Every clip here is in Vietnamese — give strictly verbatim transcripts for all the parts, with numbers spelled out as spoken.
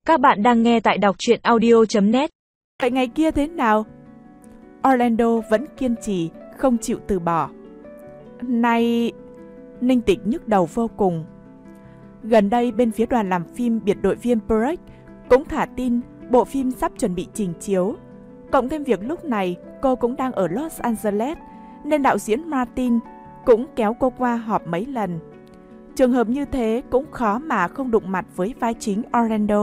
Các bạn đang nghe tại đọc truyện audio chấm net. Vậy ngày kia thế nào? Orlando vẫn kiên trì, không chịu từ bỏ. Này... Ninh Tịch nhức đầu vô cùng. Gần đây bên phía đoàn làm phim biệt đội viên Break cũng thả tin bộ phim sắp chuẩn bị trình chiếu. Cộng thêm việc lúc này cô cũng đang ở Los Angeles, nên đạo diễn Martin cũng kéo cô qua họp mấy lần. Trường hợp như thế cũng khó mà không đụng mặt với vai chính Orlando.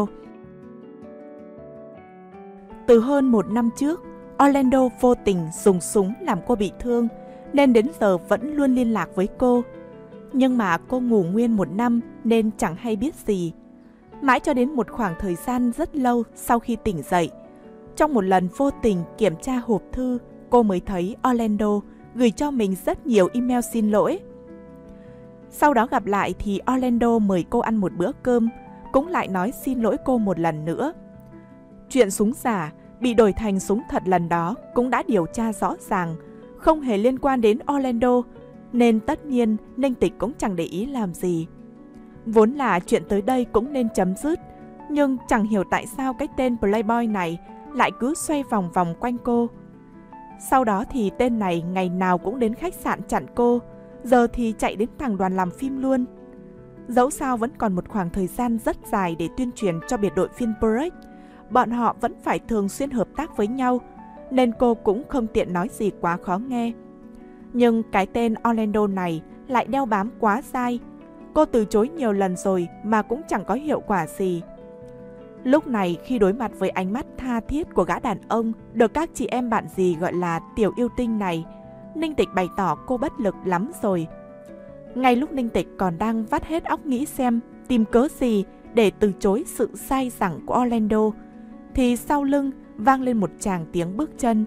Từ hơn một năm trước, Orlando vô tình dùng súng làm cô bị thương, nên đến giờ vẫn luôn liên lạc với cô. Nhưng mà cô ngủ nguyên một năm nên chẳng hay biết gì. Mãi cho đến một khoảng thời gian rất lâu sau khi tỉnh dậy, trong một lần vô tình kiểm tra hộp thư, cô mới thấy Orlando gửi cho mình rất nhiều email xin lỗi. Sau đó gặp lại thì Orlando mời cô ăn một bữa cơm, cũng lại nói xin lỗi cô một lần nữa. Chuyện súng giả bị đổi thành súng thật lần đó cũng đã điều tra rõ ràng, không hề liên quan đến Orlando, nên tất nhiên Ninh Tịch cũng chẳng để ý làm gì. Vốn là chuyện tới đây cũng nên chấm dứt, nhưng chẳng hiểu tại sao cái tên Playboy này lại cứ xoay vòng vòng quanh cô. Sau đó thì tên này ngày nào cũng đến khách sạn chặn cô, giờ thì chạy đến thẳng đoàn làm phim luôn. Dẫu sao vẫn còn một khoảng thời gian rất dài để tuyên truyền cho biệt đội viên Break, bọn họ vẫn phải thường xuyên hợp tác với nhau, nên cô cũng không tiện nói gì quá khó nghe. Nhưng cái tên Orlando này lại đeo bám quá dai. Cô từ chối nhiều lần rồi mà cũng chẳng có hiệu quả gì. Lúc này khi đối mặt với ánh mắt tha thiết của gã đàn ông được các chị em bạn dì gọi là tiểu yêu tinh này, Ninh Tịch bày tỏ cô bất lực lắm rồi. Ngay lúc Ninh Tịch còn đang vắt hết óc nghĩ xem tìm cớ gì để từ chối sự sai dẳng của Orlando, thì sau lưng vang lên một tràng tiếng bước chân.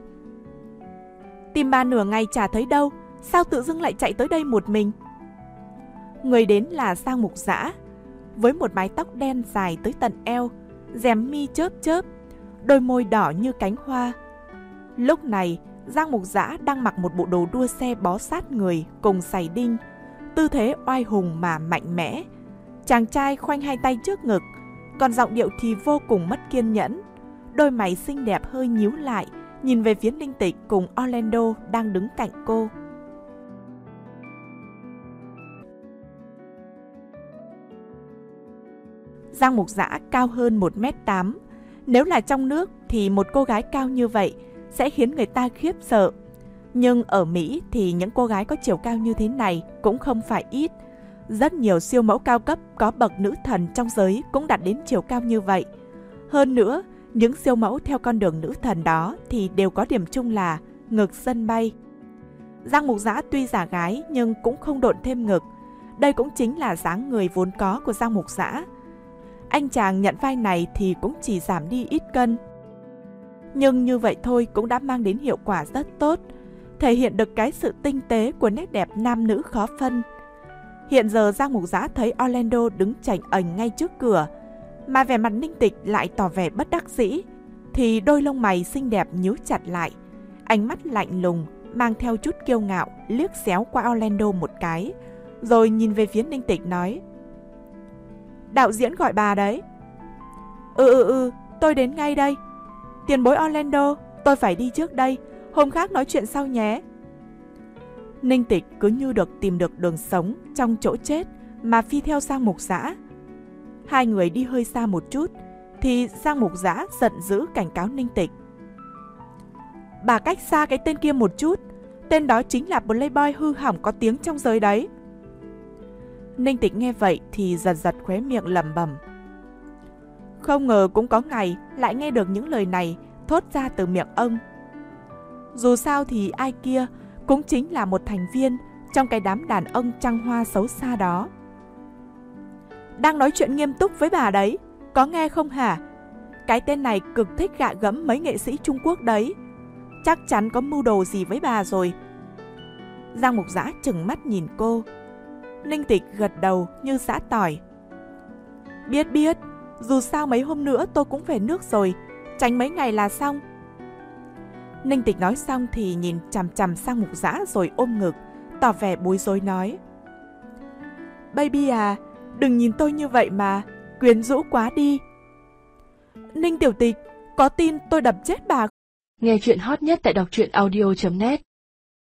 Tìm bà nửa ngày chả thấy đâu, sao tự dưng lại chạy tới đây một mình? Người đến là Giang Mục Dã, với một mái tóc đen dài tới tận eo, rèm mi chớp chớp, đôi môi đỏ như cánh hoa. Lúc này, Giang Mục Dã đang mặc một bộ đồ đua xe bó sát người cùng giày đinh, tư thế oai hùng mà mạnh mẽ. Chàng trai khoanh hai tay trước ngực, còn giọng điệu thì vô cùng mất kiên nhẫn. Đôi mày xinh đẹp hơi nhíu lại, nhìn về phía Ninh Tịch cùng Orlando đang đứng cạnh cô. Giang Mục Dã cao hơn một mét tám. Nếu là trong nước thì một cô gái cao như vậy sẽ khiến người ta khiếp sợ. Nhưng ở Mỹ thì những cô gái có chiều cao như thế này cũng không phải ít. Rất nhiều siêu mẫu cao cấp có bậc nữ thần trong giới cũng đạt đến chiều cao như vậy. Hơn nữa, những siêu mẫu theo con đường nữ thần đó thì đều có điểm chung là ngực sân bay. Giang Mục Dã tuy giả gái nhưng cũng không độn thêm ngực. Đây cũng chính là dáng người vốn có của Giang Mục Dã. Anh chàng nhận vai này thì cũng chỉ giảm đi ít cân. Nhưng như vậy thôi cũng đã mang đến hiệu quả rất tốt, thể hiện được cái sự tinh tế của nét đẹp nam nữ khó phân. Hiện giờ Giang Mục Dã thấy Orlando đứng chảnh ành ngay trước cửa, mà vẻ mặt Ninh Tịch lại tỏ vẻ bất đắc dĩ, thì đôi lông mày xinh đẹp nhíu chặt lại, ánh mắt lạnh lùng mang theo chút kiêu ngạo liếc xéo qua Orlando một cái, rồi nhìn về phía Ninh Tịch nói: Đạo diễn gọi bà đấy. Ừ ừ ừ, tôi đến ngay đây. Tiền bối Orlando, tôi phải đi trước đây, hôm khác nói chuyện sau nhé. Ninh Tịch cứ như được tìm được đường sống trong chỗ chết mà phi theo Giang Mục Dã. Hai người đi hơi xa một chút thì Giang Mục Dã giận dữ cảnh cáo Ninh Tịch: Bà cách xa cái tên kia một chút, tên đó chính là Playboy hư hỏng có tiếng trong giới đấy. Ninh Tịch nghe vậy thì giật giật khóe miệng lẩm bẩm: Không ngờ cũng có ngày lại nghe được những lời này thốt ra từ miệng ông. Dù sao thì ai kia cũng chính là một thành viên trong cái đám đàn ông trăng hoa xấu xa đó. Đang nói chuyện nghiêm túc với bà đấy, có nghe không hả? Cái tên này cực thích gạ gẫm mấy nghệ sĩ Trung Quốc đấy, chắc chắn có mưu đồ gì với bà rồi. Giang Mục Dã trừng mắt nhìn cô. Ninh Tịch gật đầu như giã tỏi. Biết biết, dù sao mấy hôm nữa tôi cũng về nước rồi, tránh mấy ngày là xong. Ninh Tịch nói xong thì nhìn chằm chằm sang Mục Dã rồi ôm ngực, tỏ vẻ bối rối nói: Baby à, đừng nhìn tôi như vậy mà, quyến rũ quá đi. Ninh tiểu tịch, có tin tôi đập chết bà? Nghe chuyện hot nhất tại đọc truyện audio chấm net.